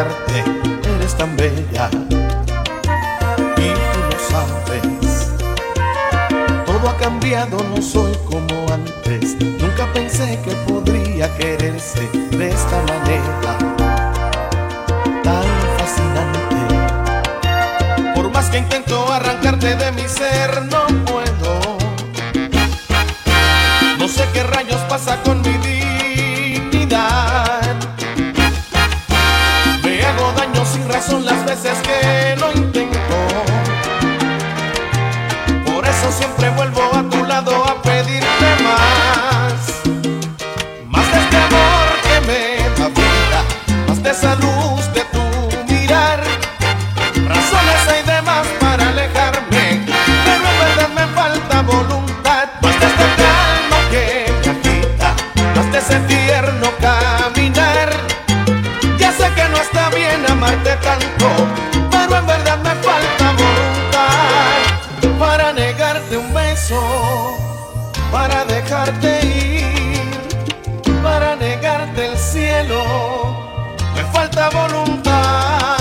dejarte. Eres tan bella y tú lo sabes. Todo ha cambiado, no soy como antes. Nunca pensé que podría quererse de esta manera tan fascinante. Por más que intento arrancarte de mi ser, no puedo. No sé qué rayos pasa con mi dignidad. Me hago daño sin razón las veces que lo intento. Por eso siempre vuelvo a tu lado a pedirte más. Más de este amor que me da vida, más de esa luz de tu mirar. Razones hay de más para alejarme, pero en verdad me falta voluntad. Más de esta calma que me agita, más de ese tierno caminar. Ya sé que no está bien amarte tanto, pero en verdad me falta voluntad para negarte un beso, para dejarte ir, para negarte el cielo. Me falta voluntad.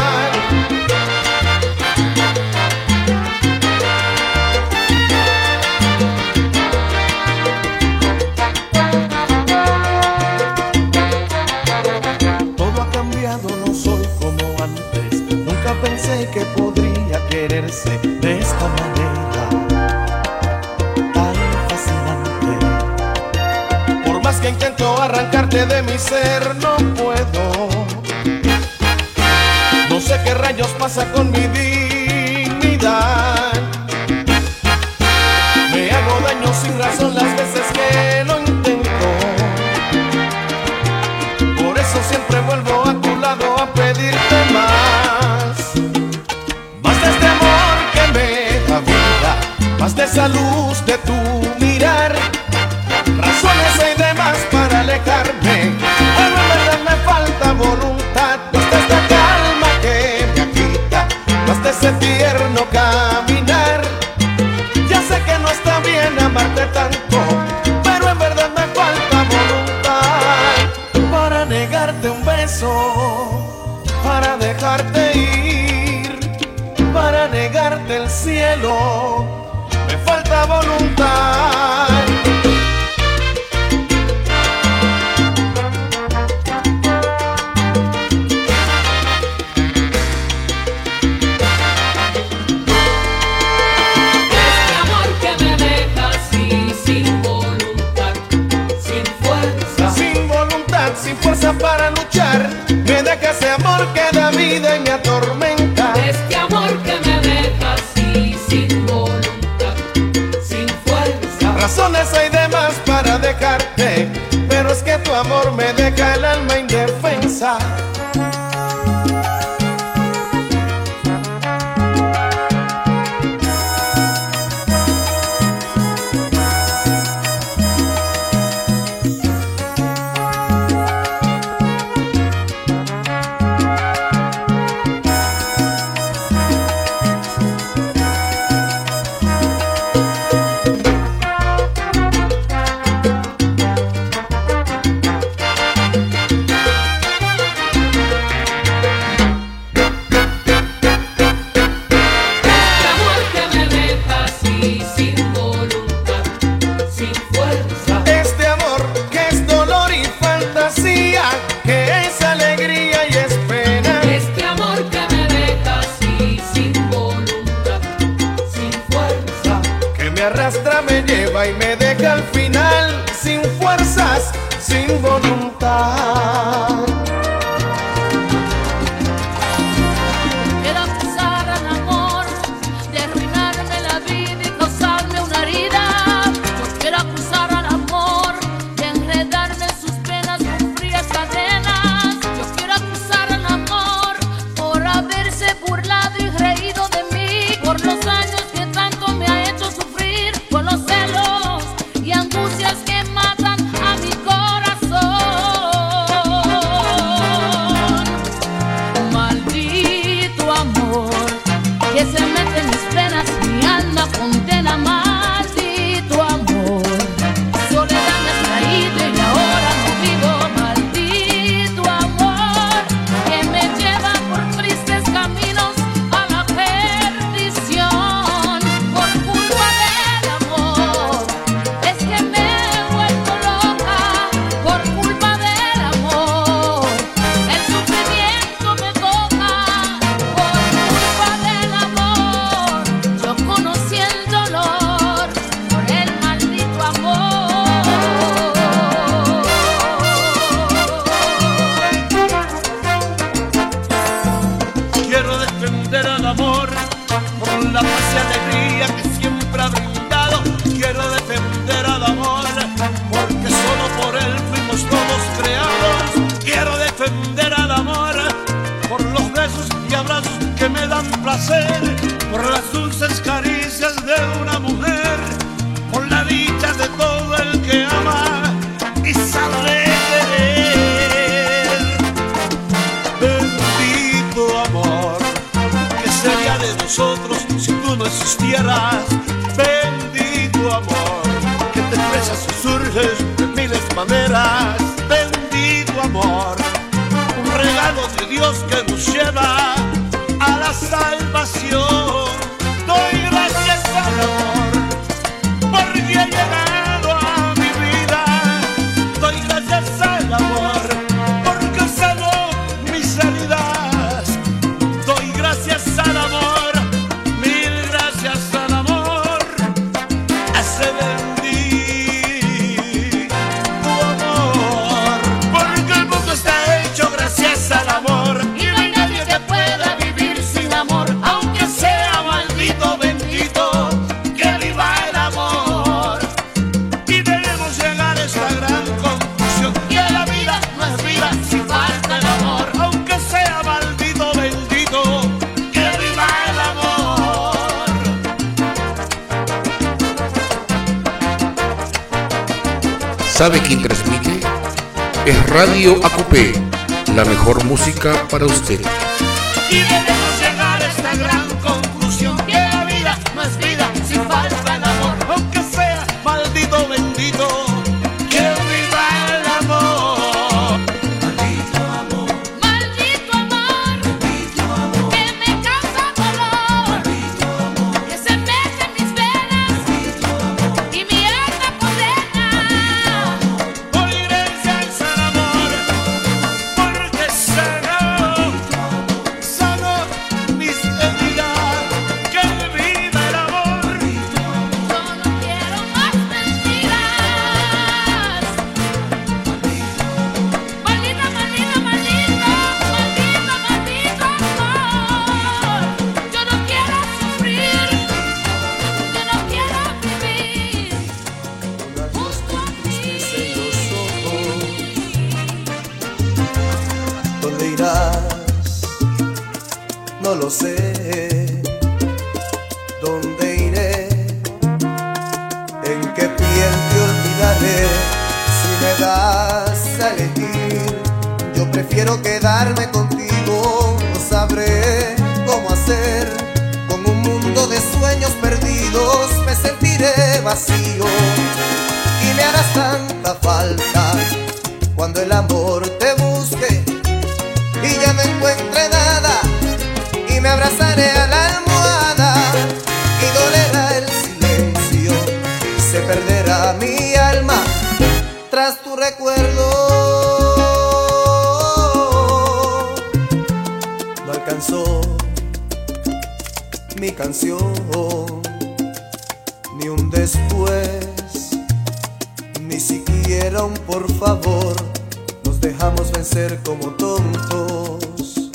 Todo ha cambiado, no soy como antes. Nunca pensé que podría quererse de esta manera tan fascinante. Por más que intento arrancarte de mi ser, no puedo. No sé qué rayos pasa con mi dignidad. Me hago daño sin razón las veces que lo intento. Por eso siempre vuelvo a tu lado a pedirte más. Más de este amor que me da vida, más de esa luz de tu mirar. Razones hay de más para alejarme, pero en verdad me falta voluntad. Más de esta calma que me agita, más de ese tierno caminar. Ya sé que no está bien amarte tanto, pero en verdad me falta voluntad para negarte un beso, para dejarte ir, para negarte el cielo. Me falta voluntad. Sin fuerza para luchar, me deja ese amor que da vida y me atormenta. Este amor que me deja así, sin voluntad, sin fuerza. Razones hay de más para dejarte, pero es que tu amor me deja el alma indefensa. Me arrastra, me lleva y me deja al final sin fuerzas, sin voluntad. Quiero acusar al amor de arruinarme la vida y causarme una herida. Yo quiero acusar al amor de enredarme en sus penas con frías cadenas. Yo quiero acusar al amor por haberse burlado y reído de mí, por los años que tanto me ha hecho sufrir, por los celos y angustias que matan a mi corazón. Maldito amor que se mete en mis penas, mi alma condena. Maldito amor, soledad me ha traído y ahora no vivo. Maldito amor que me lleva con la paz y alegría que siempre ha brindado. Quiero defender al amor, porque solo por él fuimos todos creados. Quiero defender al amor, por los besos y abrazos que me dan placer, por las dulces caricias de una mujer, por la dicha de todo el que ama y sabe querer. Bendito amor, ¿qué sería de nosotros si tú no existieras? Bendito amor, que te expresas y surges de miles maneras. Bendito amor, un regalo de Dios que nos lleva a la salvación. Doy gracias al amor porque ha llegado a mi vida. Doy gracias al amor porque sanó mis heridas. Doy gracias al amor, mil gracias al amor. Hace bendito amor, porque el mundo está hecho gracias al amor. Y no hay nadie que pueda vivir sin amor, aunque sea maldito, bendito, que viva el amor. Y debemos llegar a esta gran conclusión, Que la vida no es vida si falta el amor. aunque sea maldito, bendito, Que viva el amor. ¿Sabe quién transmite? Es Radio Acopé, la mejor música para usted. y debemos llegar a esta gran conclusión, Que la vida no es vida si falta el amor. aunque sea maldito, bendito, que viva el amor. Maldito amor, Maldito amor, que me causa dolor, que se mete en mis venas y mi alma condena. doy gracias al amor, porque sanó mis heridas. Que viva el amor. Yo no quiero más mentiras. Maldito, maldito, maldito, maldito, maldito amor. Yo no quiero sufrir, yo no quiero vivir justo a ti. ¿Dónde irás? No lo sé. ¿Dónde iré? ¿En qué piel te olvidaré? Si me das a elegir, yo prefiero quedarme contigo. No sabré cómo hacer. Con un mundo de sueños perdidos me sentiré vacío y me harás tanta falta cuando el amor te busque y ya no encuentre nada, y me abrazaré a la almohada y dolerá el silencio y se perderá mi alma tras tu recuerdo. No alcanzó mi canción, ni un después, ni siquiera un por favor. Nos dejamos vencer como tontos.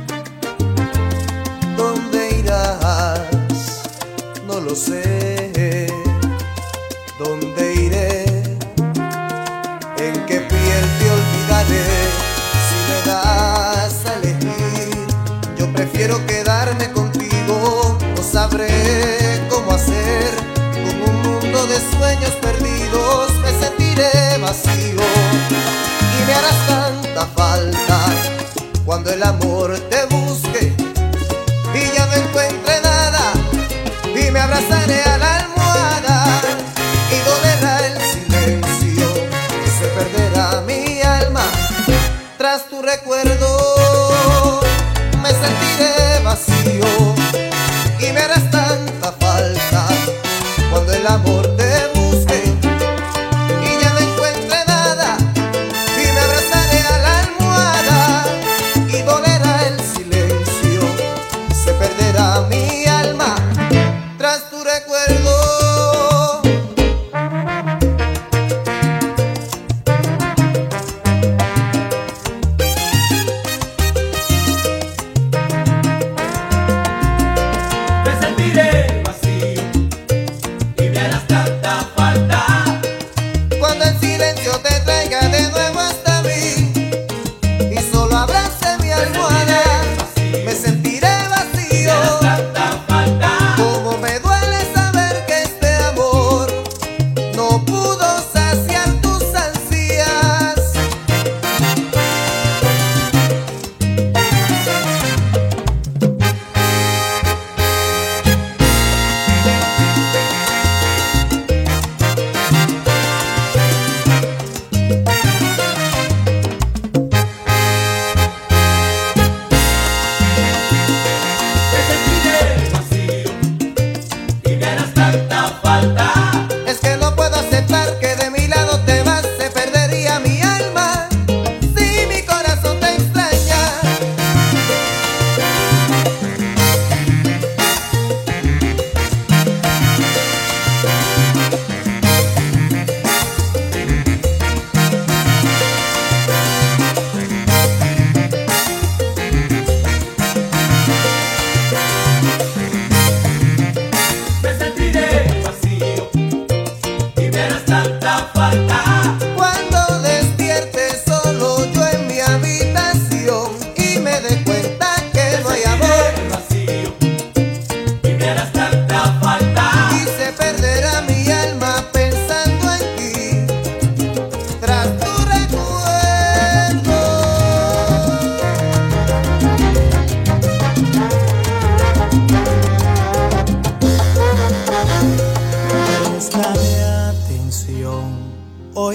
¿Dónde irás? No lo sé. ¿Dónde iré? ¿En qué piel te olvidaré? Si me das a elegir, yo prefiero quedarme contigo. No sabré cómo hacer. Con un mundo de sueños perdidos me sentiré vacío y me harás tanta falta cuando el amor te busque y ya no encuentre nada, y me abrazaré a la almohada y dolerá el silencio y se perderá mi alma tras tu recuerdo. Me sentiré vacío y me harás tanta falta cuando el amor te busque y ya no encuentre nada, y me abrazaré a la almohada y dolerá el silencio, se perderá mi alma tras tu recuerdo.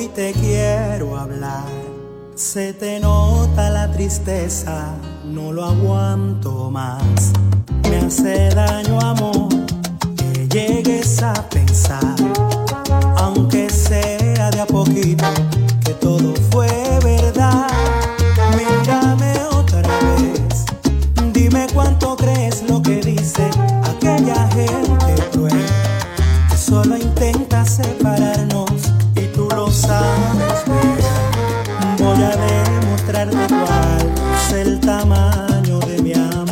te quiero hablar. Se te nota la tristeza, no lo aguanto más. Me hace daño, amor, que llegues a pensar, aunque sea de a poquito, que todo fue verdad. Mírame otra vez, dime cuánto crees lo que dice aquella gente cruel, que solo intenta separarnos y tú lo sabes bien. Voy a demostrarte cuál es el tamaño de mi amor.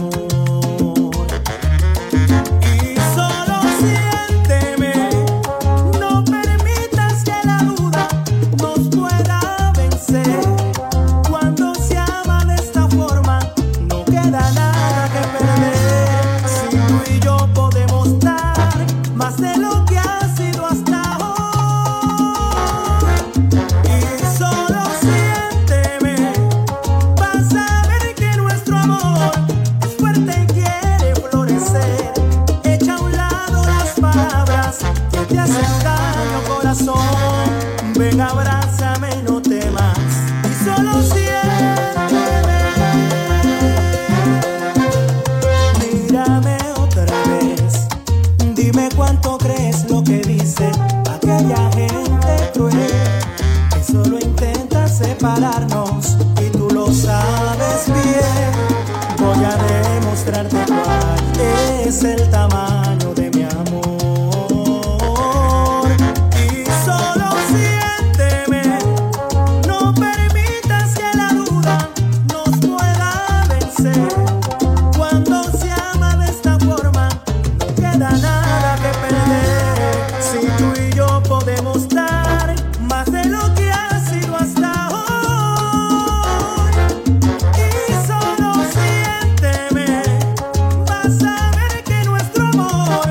Y solo siénteme, no permitas que la duda nos pueda vencer. Cuando se ama de esta forma, no queda nada que perder. Si tú y yo podemos dar más de lo que ha sido hasta hoy. Y solo siénteme, vas a ver que nuestro amor es fuerte y quiere florecer. Echa a un lado las palabras que te hacen daño, corazón. Ven, abrázame, no temas, y solo siénteme. Mírame otra vez, dime cuánto crees lo que dice aquella gente cruel, que solo intenta separarnos y tú lo sabes bien. Voy a demostrarte cuál es el tamaño de mi amor. Y solo siénteme, no permitas que la duda nos pueda vencer. Cuando se ama de esta forma, no queda nada que perder. Si tú y yo podemos dar más de lo que ha sido hasta hoy. Y solo siénteme, vas a ver que nuestro amor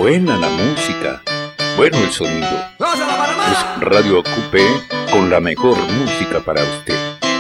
Buena la música, bueno el sonido. Es Radio Acupé con la mejor música para usted.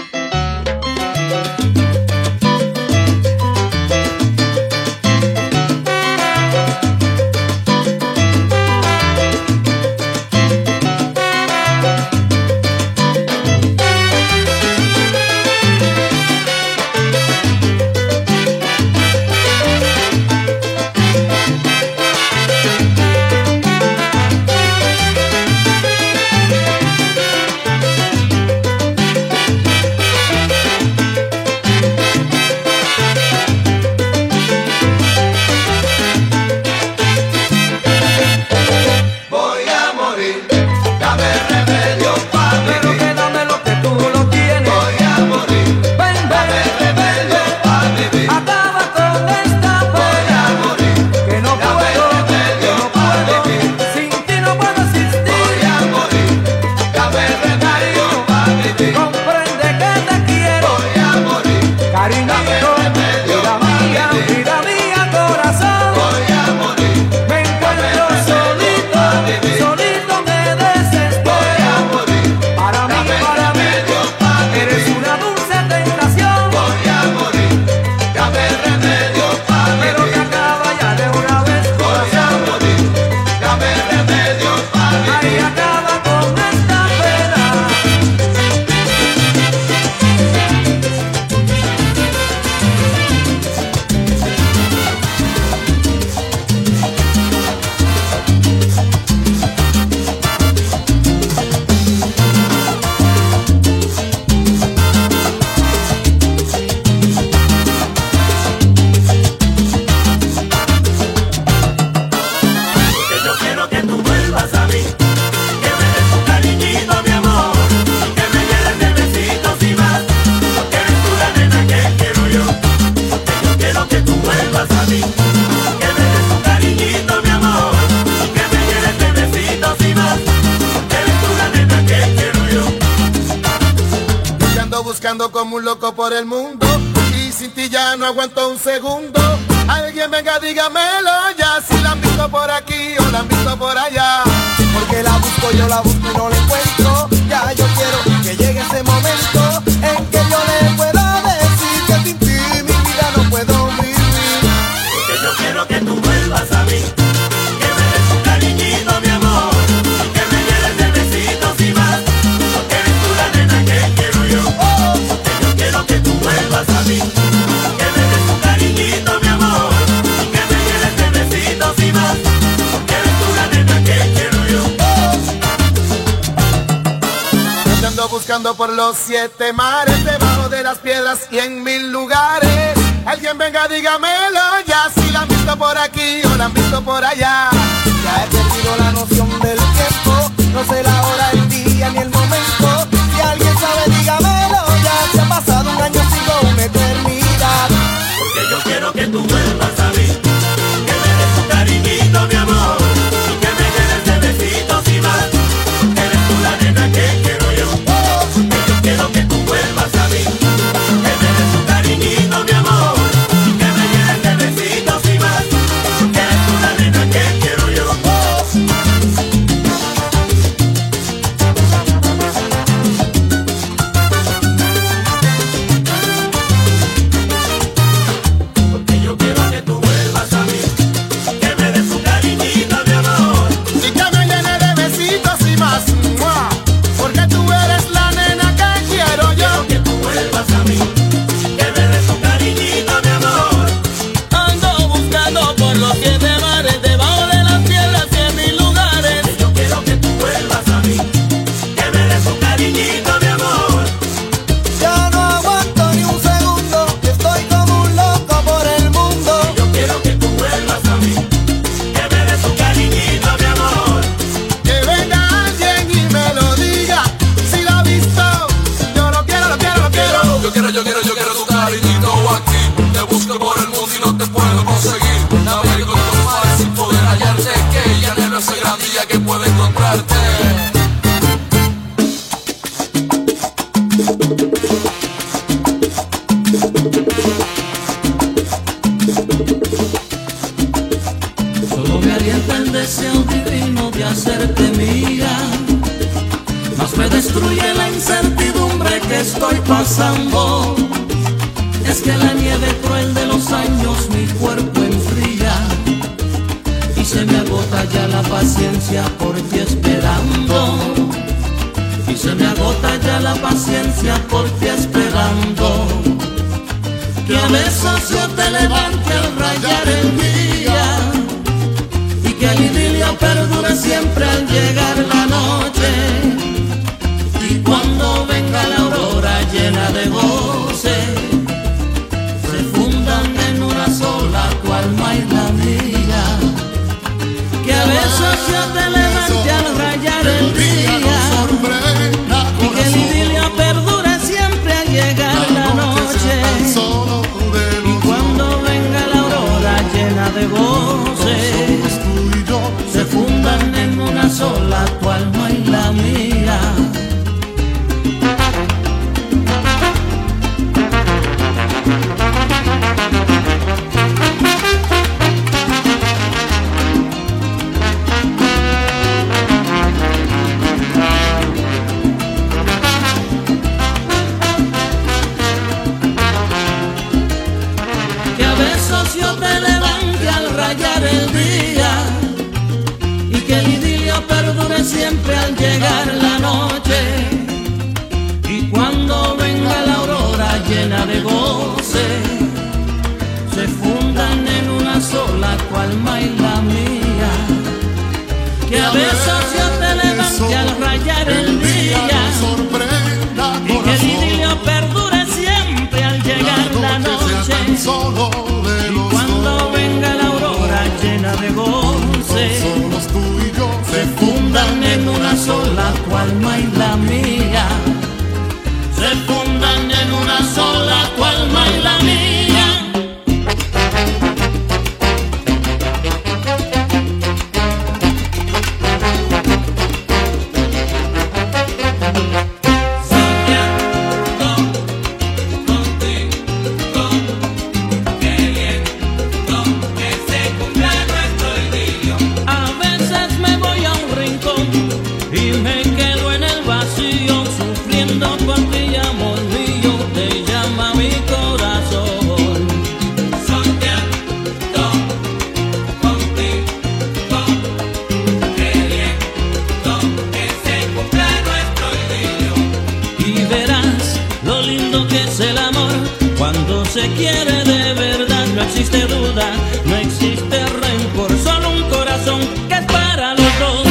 Como un loco por el mundo y sin ti ya no aguanto un segundo. Alguien venga, dígamelo ya, si la han visto por aquí o la han visto por allá. Porque la busco, yo la busco y no la encuentro. Ya yo quiero que llegue ese momento en que yo le pueda decir que sin ti mi vida no puedo vivir. Porque yo quiero que tú vuelvas a mí, que me des un cariñito, mi amor, y que me llenes de besitos y más, porque eres tú la nena que quiero yo. Que tú vuelvas a mí, que me des un cariñito, mi amor, y que me llenes de besitos y más, porque eres tú la nena que quiero yo. Yo te ando buscando por los 7 mares, debajo de las piedras y en 1000 lugares. Alguien venga, dígamelo ya, si la han visto por aquí o la han visto por allá. Ya he perdido la noción del tiempo, no sé la hora, el día ni el momento. Si alguien sabe, dígamelo ya, se ha pasado un año, sigo una eternidad. Porque yo quiero que tú vuelvas a mí, que me des un cariñito, mi amor, y que me llenes de besitos y más, porque eres tú la nena que quiero yo. Porque yo quiero que tú vuelvas a mí, que me des un cariñito, mi amor, y que me llenes de besitos y más, porque eres tú la nena que quiero yo. Solo me alienta el que estoy pasando es que la nieve cruel de los años mi cuerpo enfría y se me agota ya la paciencia por ti esperando. Y se me agota ya la paciencia por ti esperando. Que a veces yo te levante al rayar el día y que el idilio perdure siempre al llegar la noche. Y cuando venga la aurora llena de goce, se fundan en una sola tu alma y la mía. Que a veces yo te levante al rayar el día y que el idilio perdure siempre al llegar la noche. Y cuando venga la aurora llena de goce, se fundan en una sola tu alma y la mía. Yo te levante al rayar el día y que el idilio perdure siempre al llegar la noche. Y cuando venga la aurora llena de goce, se fundan en una sola tu alma y la mía. Que a veces yo te levante al rayar el día y que el idilio perdure siempre al llegar la noche. Y cuando venga la aurora llena de goce, se fundan en una sola tu alma y la mía. Se fundan en una sola tu alma y la mía. Se quiere de verdad, no existe duda, no existe rencor, solo un corazón que es para los dos.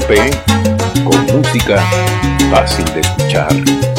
Coupé, con música fácil de escuchar.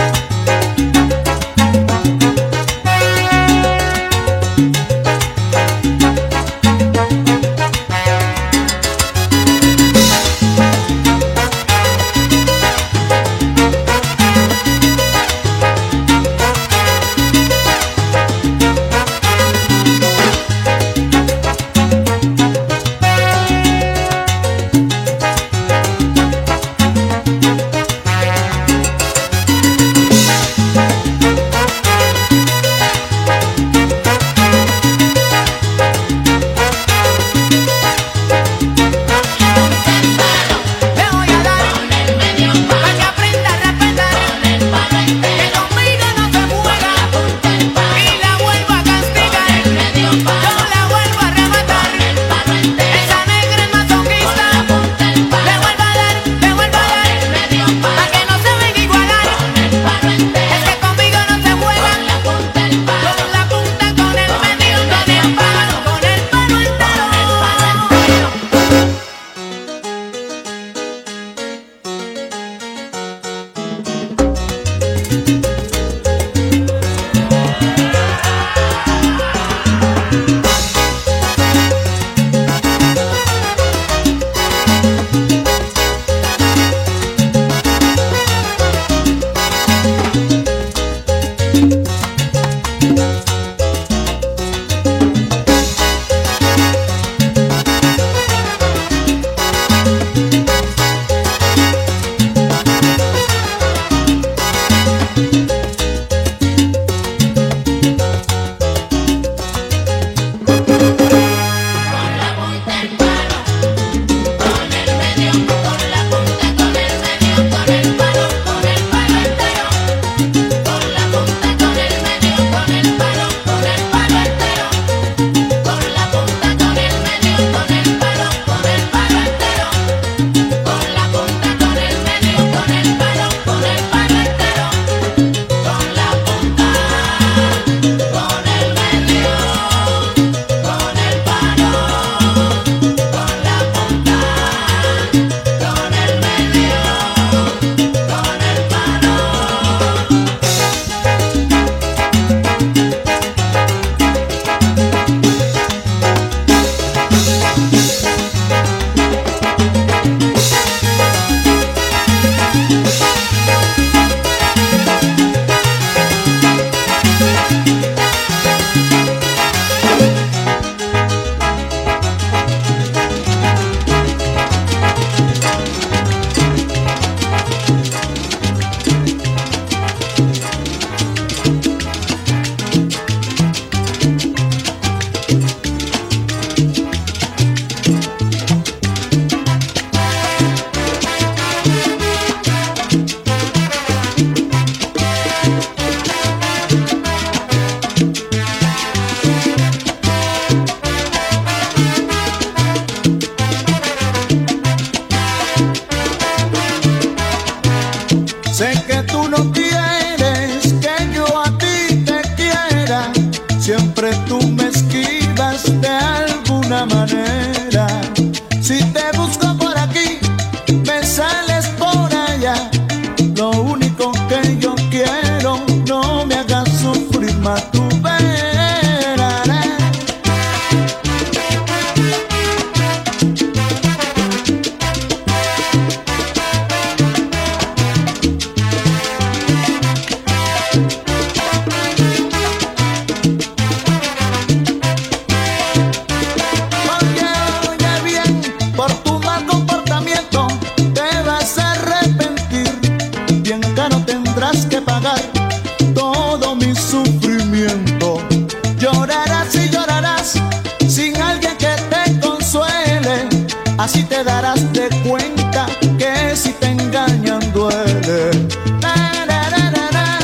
Así te darás de cuenta que si te engañan duele. Na, na, na, na, na.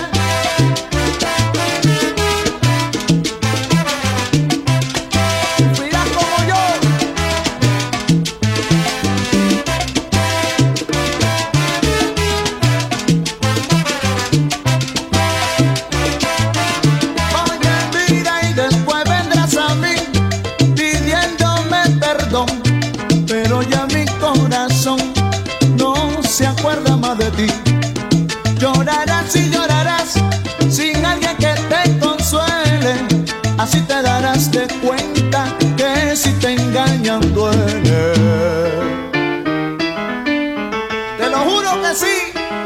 Mira como yo. Oye, mira, y después vendrás a mí pidiéndome perdón. Pero ya mi corazón alma de ti. Llorarás y llorarás sin alguien que te consuele. Así te darás de cuenta que si te engañan duele. Te lo juro que sí.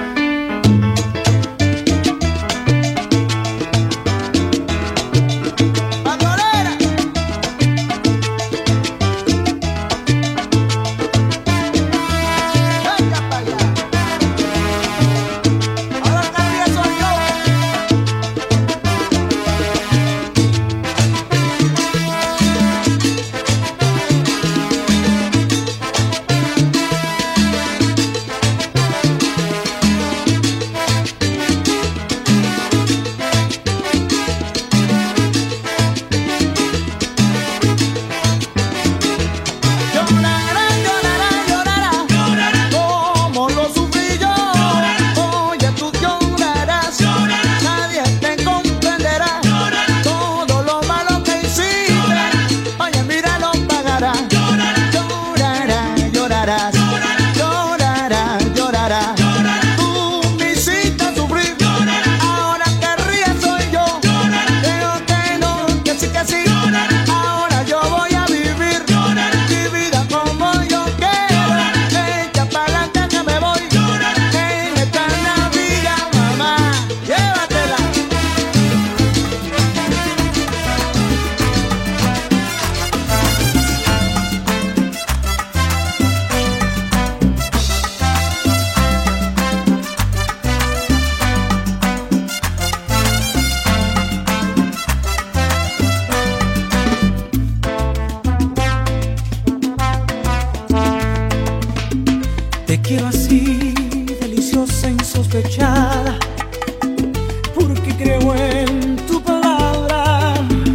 Porque creo en tu palabra,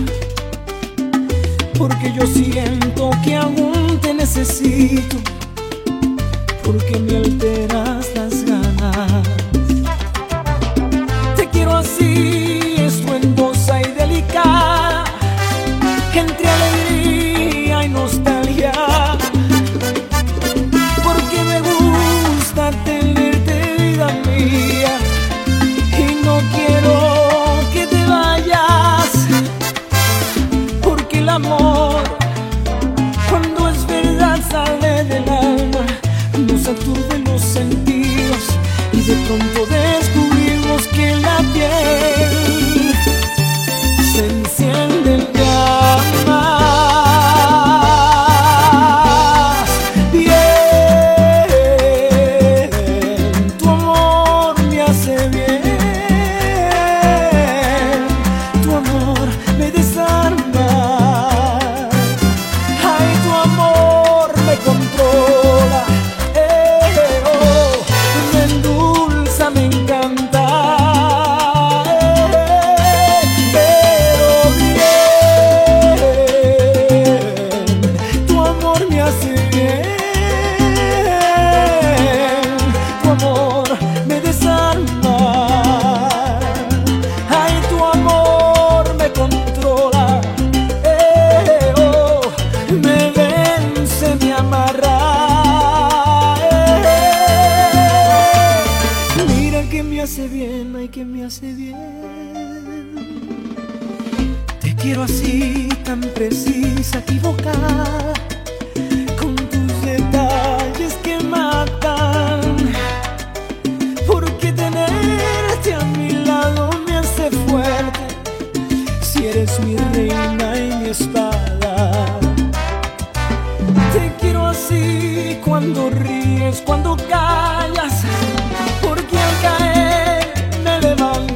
porque yo siento que aún te necesito, porque me alteras las ganas. Te quiero así, estruendosa y delicada, entre alegría y nostalgia, porque me gusta tenerte, vida mía, y no quiero que te vayas, porque el amor, cuando es verdad, sale del alma, nos aturde los sentidos, y de pronto descubrimos que la piel se enciende en llamas. Quiero así, tan precisa, equivocada, con tus detalles que matan, porque tenerte a mi lado me hace fuerte, si eres mi reina y mi espada. Te quiero así, cuando ríes, cuando callas, porque al caer me levantas.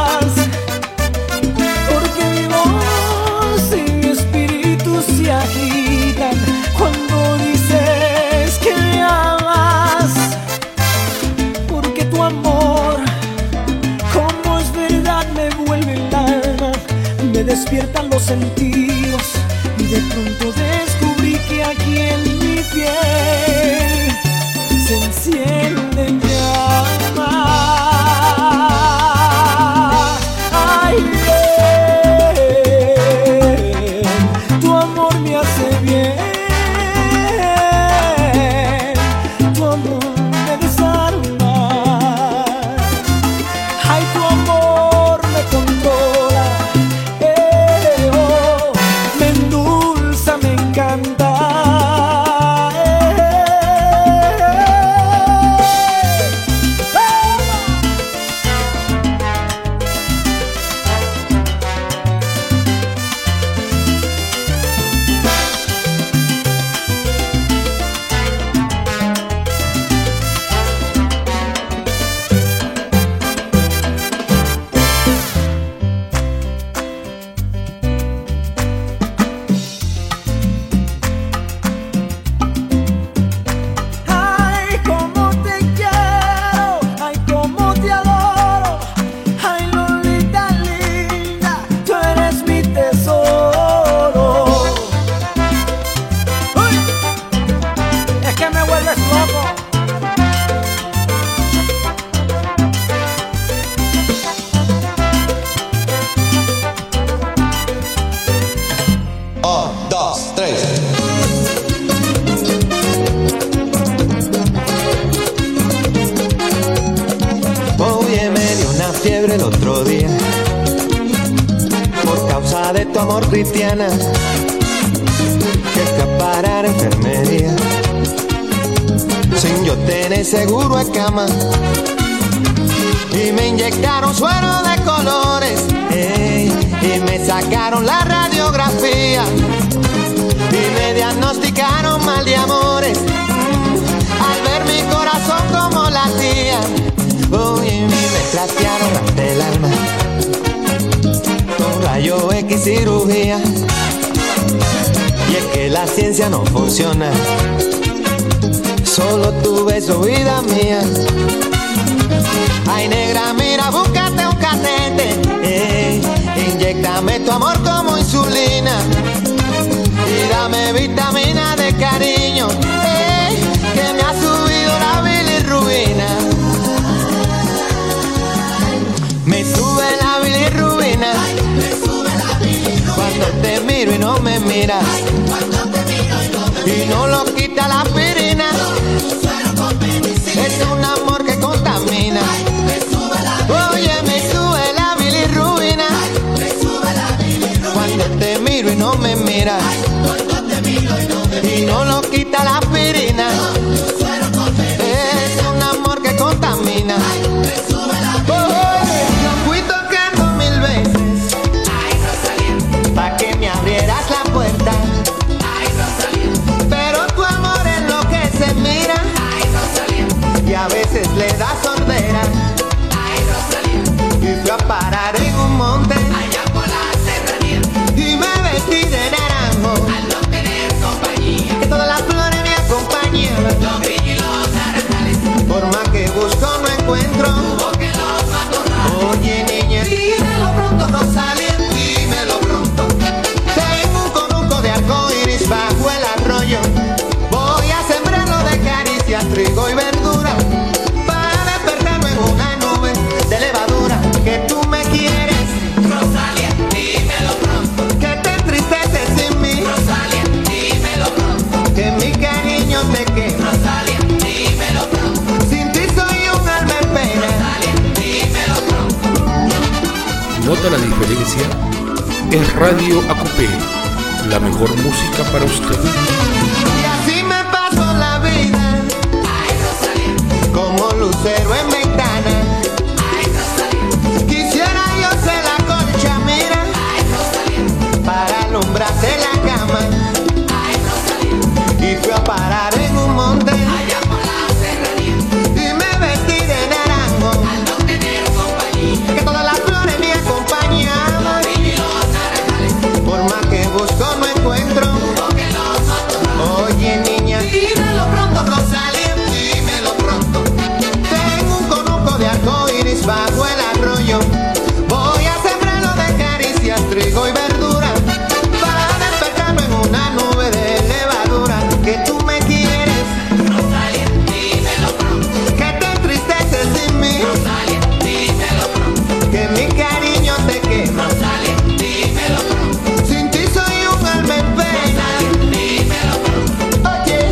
Se agitan cuando dices que me amas, porque tu amor, como es verdad, me vuelve el alma, me despiertan los sentidos, y de pronto descubrí que aquí en mi piel se encienden llamas. Tu amor me desarma. fiebre el otro día por causa de tu amor, Cristiana, que escapar a la enfermería sin yo tener seguro de cama. Y me inyectaron suero de colores, y me sacaron la radiografía y me diagnosticaron mal de amores. Al ver mi corazón como latía, y me trastearon hasta el alma con rayo X cirugía. Y es que la ciencia no funciona, solo tu beso, vida mía. Ay, negra, mira, búscate un catete, inyéctame tu amor como insulina y dame vitamina de cariño, que me ha subido la bilirrubina. Me sube la bilirrubina cuando te miro y no me miras, y no lo quita la aspirina. Es un amor que contamina. Oye, me sube la bilirrubina cuando te miro y no me miras, y no lo quita la aspirina. Es un amor que contamina. Yo fui tocando 1000 veces pa' que me abrieras la puerta, pero tu amor es lo que se mira y a veces le da sordera. Y fui a parar en un monte allá por la serranía y me vestí de naranjo al no tener compañía, que todas las flores me acompañaban, los grillos y los naranjales. Por más que busco no encuentro, hubo que los matorrales. Oye, niña, dímelo pronto, Rosalía, dímelo pronto. Tengo un conuco de arcoíris bajo el arroyo, voy a sembrarlo de caricias, trigo y verdura, para despertarme en una nube de levadura. Que tú me quieres, Rosalía, dímelo pronto. Que te entristeces sin mí, Rosalía, dímelo pronto. Que mi cariño te quema, Rosalía, dímelo pronto. Sin ti soy un alma en pena, Rosalía, dímelo pronto. ¿Nota la diferencia? Es Radio ACUPE, la mejor música para usted. Y así me paso la vida, ay, Rosalía, como lucero en ventana. Ay, Rosalía, quisiera yo ser la concha, mira, ay, Rosalía, para alumbrarte la cama. Ay, Rosalía, y fui a parar en un monte allá por la serranía y me vestí de naranjo al no tener compañía, que todas las flores me acompañaban, los grillos y los naranjales. Por más que busco no encuentro, hubo que los matorrales. Oye, niña, dímelo pronto, Rosalía, dímelo pronto. Tengo un conuco de arcoíris bajo el arroyo, voy a sembrarlo de caricias, trigo y verdura, para despertarme en una nube de levadura. Que tú me quieres, Rosalía, dímelo pronto. Que te entristeces sin mí, Rosalía, dímelo pronto. Que mi cariño te quema, Rosalía, dímelo pronto. Sin ti soy un alma en pena, Rosalía, dímelo pronto. Oye,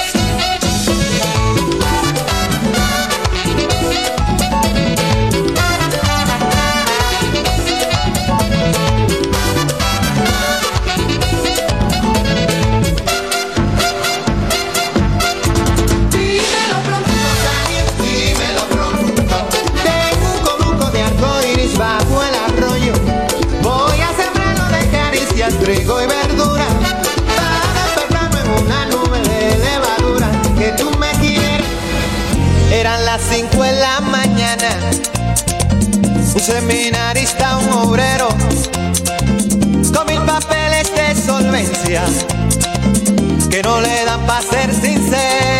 dímelo pronto, Rosalía, dímelo pronto. Tengo un conuco de arcoíris bajo el arroyo, voy a sembrarlo de caricias, trigo y verdura, para despertarme en una nube de levadura. Que tú me quieres. Eran las 5 de la mañana, un seminarista, un obrero, con 1000 papeles de solvencia que no le dan pa' ser sinceros.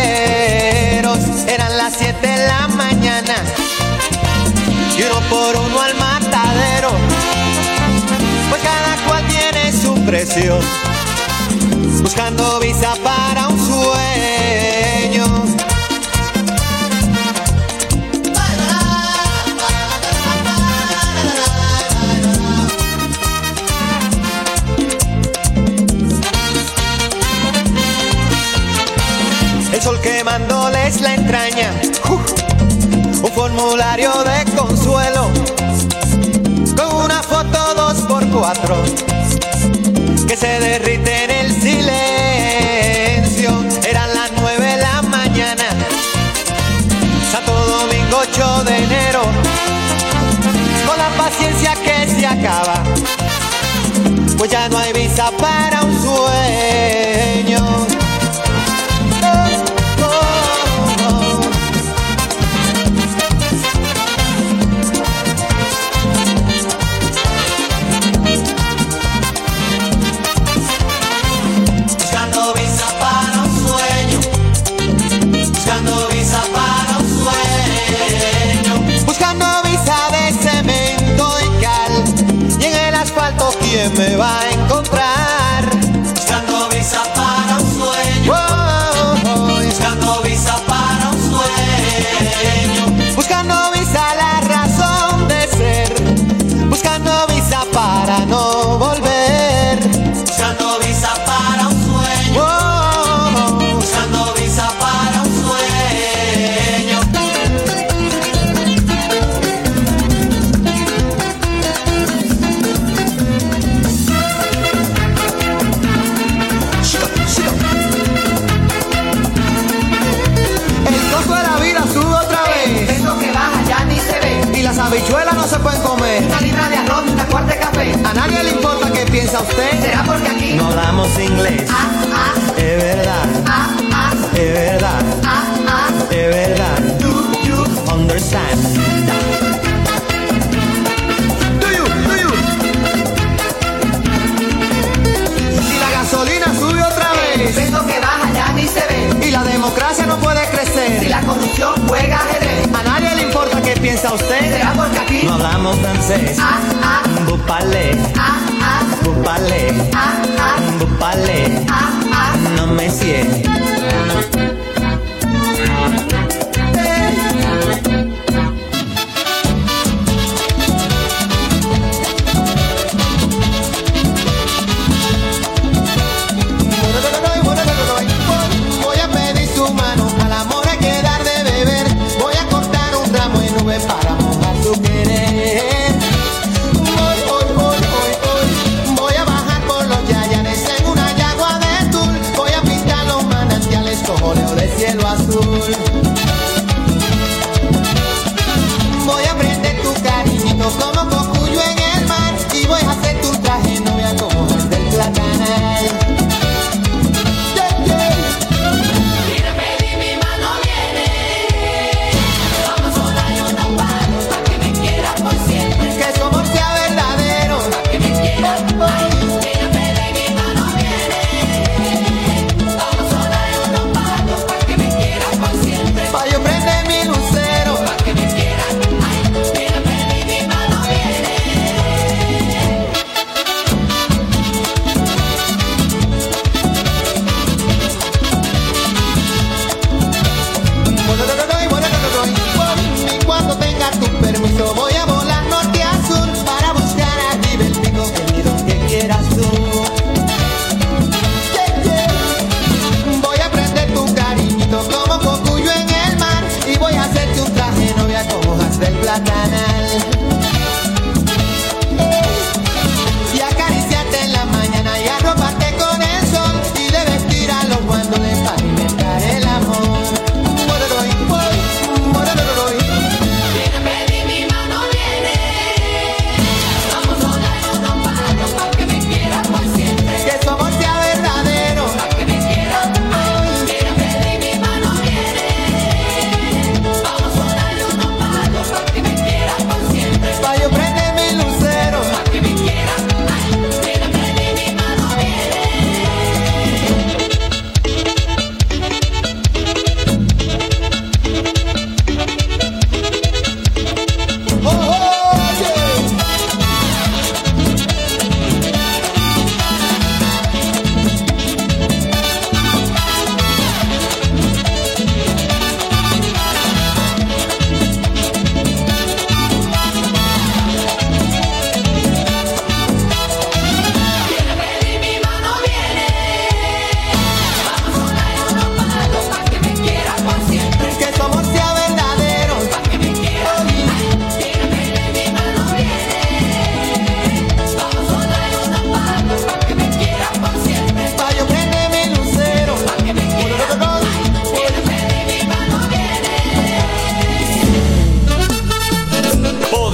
Eran las 7 de la mañana y uno por uno al matadero, pues cada cual tiene su precio, buscando visa para un sueño. El sol quemándoles la entraña, un formulario de consuelo con una foto 2x4 que se derrite en el silencio. Eran las 9 de la mañana, Santo Domingo 8 de enero, con la paciencia que se acaba, pues ya no hay visa para un sueño. Buscando visa para un sueño, buscando visa para un sueño, Buscando visa de cemento y cal, y en el asfalto ¿quién me va a encontrar? buscando visa para un sueño, buscando visa para un sueño, Buscando visa la razón de ser, buscando visa para no volver. buscando visa para un sueño, buscando visa para un sueño. El costo de la vida sube otra vez, Eso que baja ya ni se ve. y las habichuelas no se pueden comer. Una libra de arroz y una cuarta de café. A nadie le importa qué piensa usted. ¿Será porque aquí? No hablamos inglés, es verdad, es verdad, es verdad. Do you understand? Do you? Y la gasolina sube otra vez, Eso que baja ya ni se ve. y la democracia no puede Si crecer. la corrupción juega ajedrez. A nadie le importa qué piensa usted. ¿Será porque aquí? No hablamos francés. Vous parlez, vous parlez, vous parlez. No me sigue. Voy a pedir su mano, al amor hay que dar de beber. Voy a cortar un ramo de nube para mojar tu querer. Voy a bajar por los yayanes en una yagua de tul. Voy a pintar los manantiales con óleo de cielo azul. Voy a prender tu cariñito como cocuyo en el mar, y voy a hacerte un traje novia como el del platanal. Mira, pedí mi mano viene, vamos a darle unos palos para que me quieras por siempre, Que su amor sea verdadero. para que me quieras. Ay, mira, pedí mi mano viene, vamos a darle unos palos para que me quieras por siempre, Pa' yo prender mi lucero. para que me quieras. Ay, mira, pedí mi mano viene. Y cuando tenga tu permiso voy a volar norte a sur para buscar arriba el pico querido que quieras tú. Voy a prender tu cariñito como cocuyo en el mar, y voy a hacerte un traje novia como hojas del platanal. Y acariciarte en la mañana y arroparte con el sol, y de vestir a los guandones para alimentar el amor. Mira, pedí mi mano viene, vamos a darle unos palos para que me quieras por siempre, Que su amor sea verdadero. para que me quieras. Ay, mira, pedí mi mano viene, vamos a darle unos palos para que me quieras por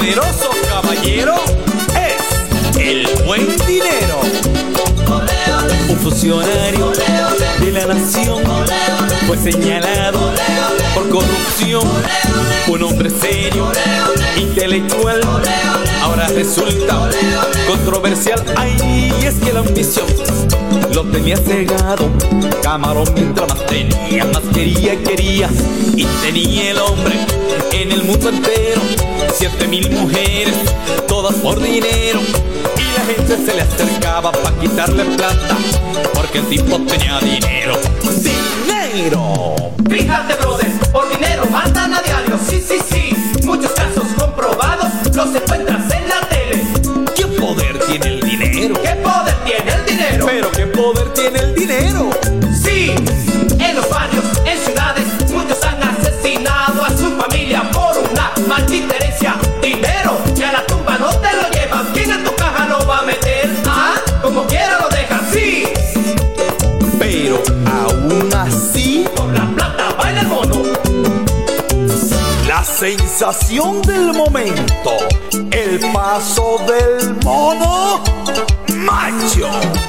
poderoso caballero es el buen dinero. Un funcionario de la nación fue señalado por corrupción. Un hombre serio, intelectual, ahora resulta controversial. Ay, es que la ambición lo tenía cegado. Camarón mientras más tenía, más quería. Y tenía el hombre en el mundo entero 7,000 mujeres, todas por dinero. Y la gente se le acercaba para quitarle plata, porque el tipo tenía dinero. ¡Dinero! Fíjate, brother, por dinero matan a diario. Sí, muchos casos comprobados los encuentras en la tele. ¿Qué poder tiene el dinero? ¿Qué poder tiene el dinero? ¿Pero qué poder tiene el dinero? Sí, en los barrios, en ciudades, muchos han asesinado a su familia por una maldita herencia. Dinero, que a la tumba no te lo llevas. ¿Quién en tu caja lo va a meter? Ah, como quiera lo dejas, sí. Pero aún así, por la plata baila el mono. La sensación del momento, el paso del mono macho.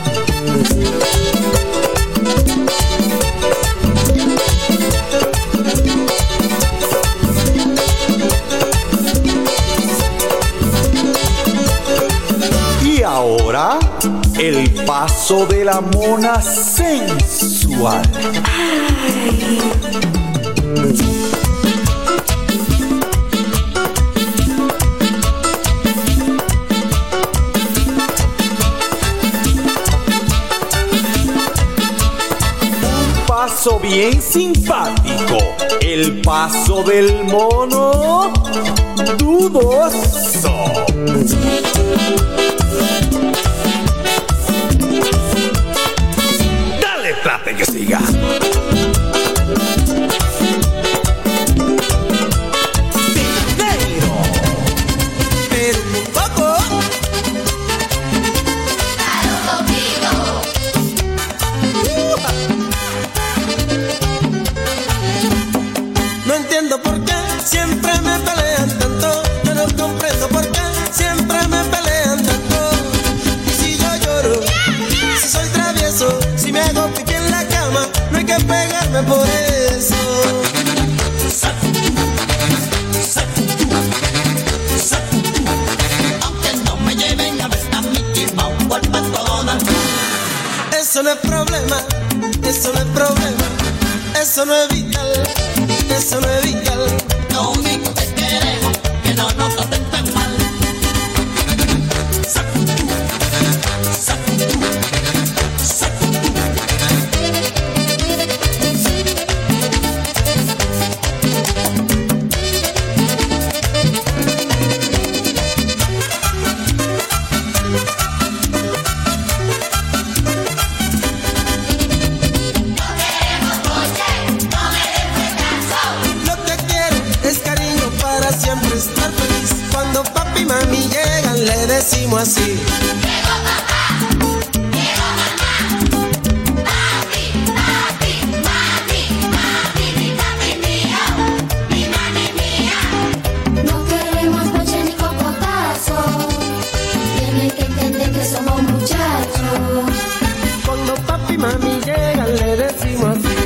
Y ahora, el paso de la mona sensual. Un paso bien simpático, el paso del mono dudoso. Dale, trate que siga. Dinero. Pero un poco. No entiendo por qué siempre me pelean tanto. Yo no comprendo por qué siempre me pelean tanto. Y si yo lloro, si soy travieso, si me hago pipí en la cama, no hay que pegarme por eso. Aunque no me lleven a ver a Mickey Mouse por patona. Eso no es problema, eso no es problema, eso no es vital, eso no es vital. Lo único que queremos que no nos traten tan mal. Lo que quiero es cariño para siempre estar feliz. Cuando papi y mami llegan le decimos así. No queremos noche ni cocotazo. Tienen que entender que somos muchachos. Cuando papi y mami llegan le decimos así.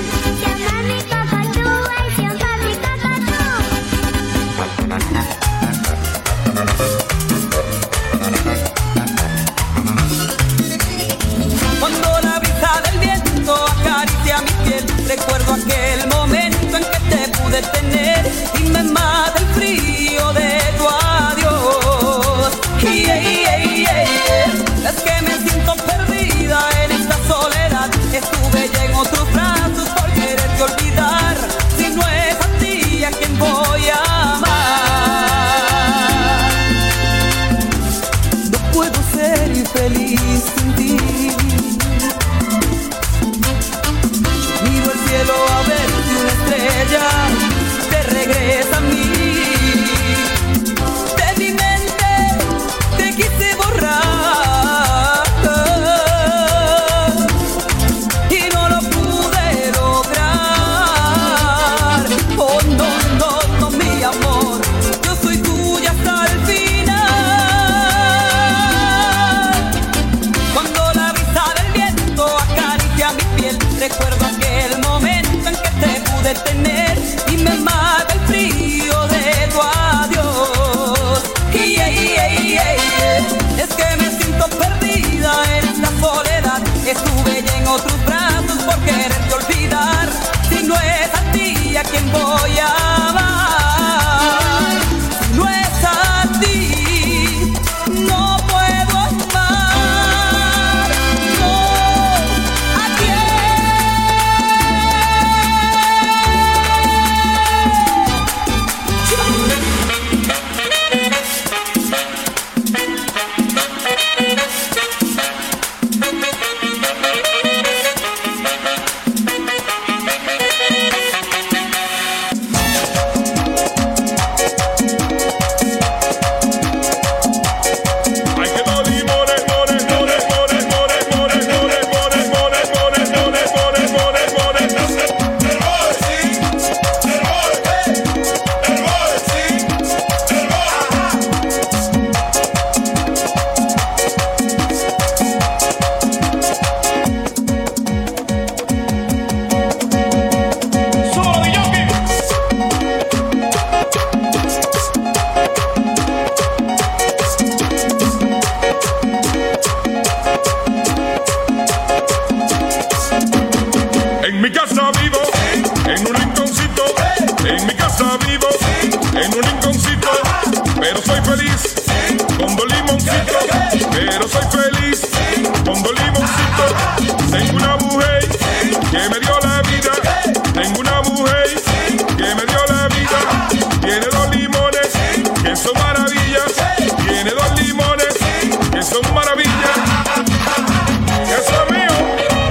pero soy feliz con 2 limoncitos, pero soy feliz con 2 limoncitos. Tengo una mujer que me dio la vida, tengo una mujer que me dio la vida. Tiene 2 limones que son maravillas, tiene 2 limones que son maravillas. Eso es mío.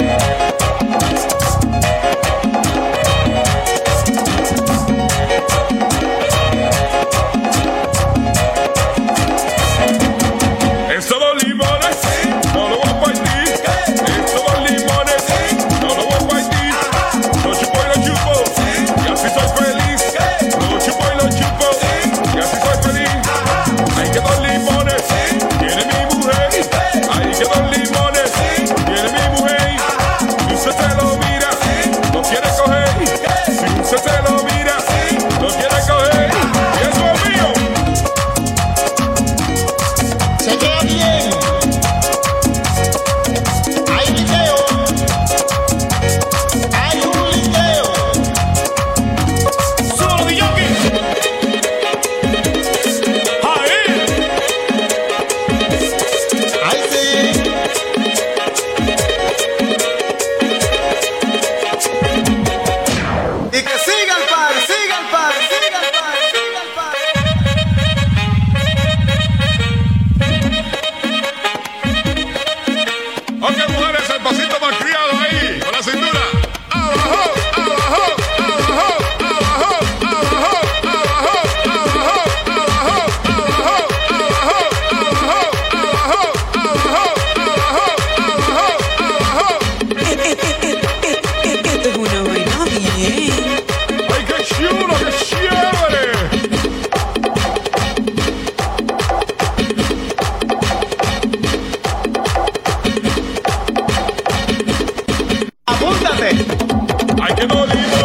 Esos 2 limones no lo voy a partir. Esos 2 limones no lo voy a partir. Lo chupo y lo chupo y así soy feliz. Lo chupo y lo chupo y así soy feliz. Hay que 2 limones tiene mi mujer. Hay que 2 limones tiene mi mujer. Si usted se lo mira, no quiere coger. Si usted se lo mira, no quiere coger. Y eso es mío. Se queda bien. Hay video. Hay un video. Solo de Yoki. Ahí. Ahí sí. Y que siga el par, siga el par, siga el par, siga el par. Ok, mujeres, el pasito más criado ahí, con la cintura. Abajo, abajo, abajo, abajo, abajo, abajo, abajo, abajo, abajo, abajo, abajo, abajo. Esto es una vaina bien. ¡Ay, qué chulo, qué chévere! Apúntate. ¡Ay, qué dolimo!